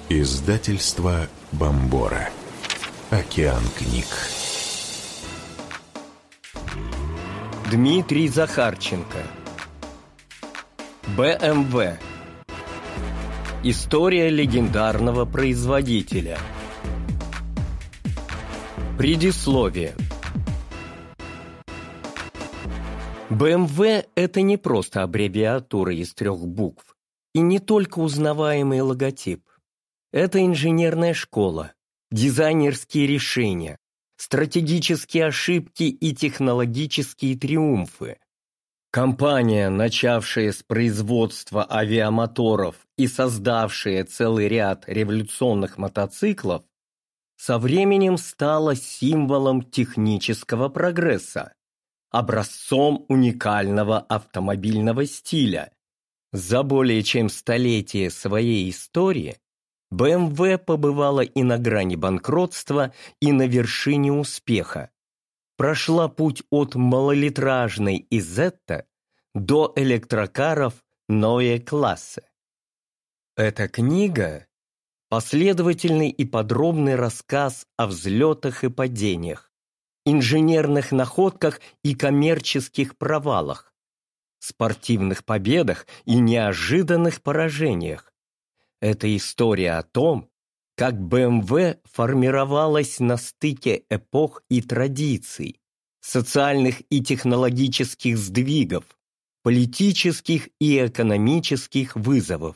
Издательство Бомбора. Океан книг. Дмитрий Захарченко. БМВ. История легендарного производителя. Предисловие. БМВ – это не просто аббревиатура из 3 букв и не только узнаваемый логотип. Это инженерная школа, дизайнерские решения, стратегические ошибки и технологические триумфы. Компания, начавшая с производства авиамоторов и создавшая целый ряд революционных мотоциклов, со временем стала символом технического прогресса, образцом уникального автомобильного стиля. За более чем столетие своей истории BMW побывала и на грани банкротства, и на вершине успеха. Прошла путь от малолитражной Изетта до электрокаров Neue Klasse. Эта книга – последовательный и подробный рассказ о взлетах и падениях, инженерных находках и коммерческих провалах, спортивных победах и неожиданных поражениях. Это история о том, как BMW формировалась на стыке эпох и традиций, социальных и технологических сдвигов, политических и экономических вызовов.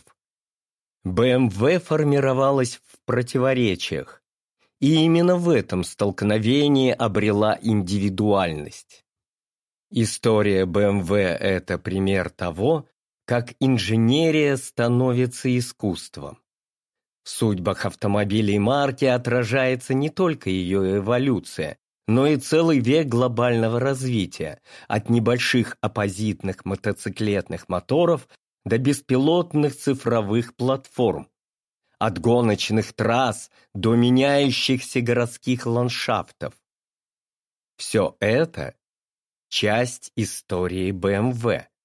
BMW формировалась в противоречиях, и именно в этом столкновении обрела индивидуальность. История BMW – это пример того, как инженерия становится искусством. В судьбах автомобилей марки отражается не только ее эволюция, но и целый век глобального развития, от небольших оппозитных мотоциклетных моторов до беспилотных цифровых платформ, от гоночных трасс до меняющихся городских ландшафтов. Все это – часть истории BMW.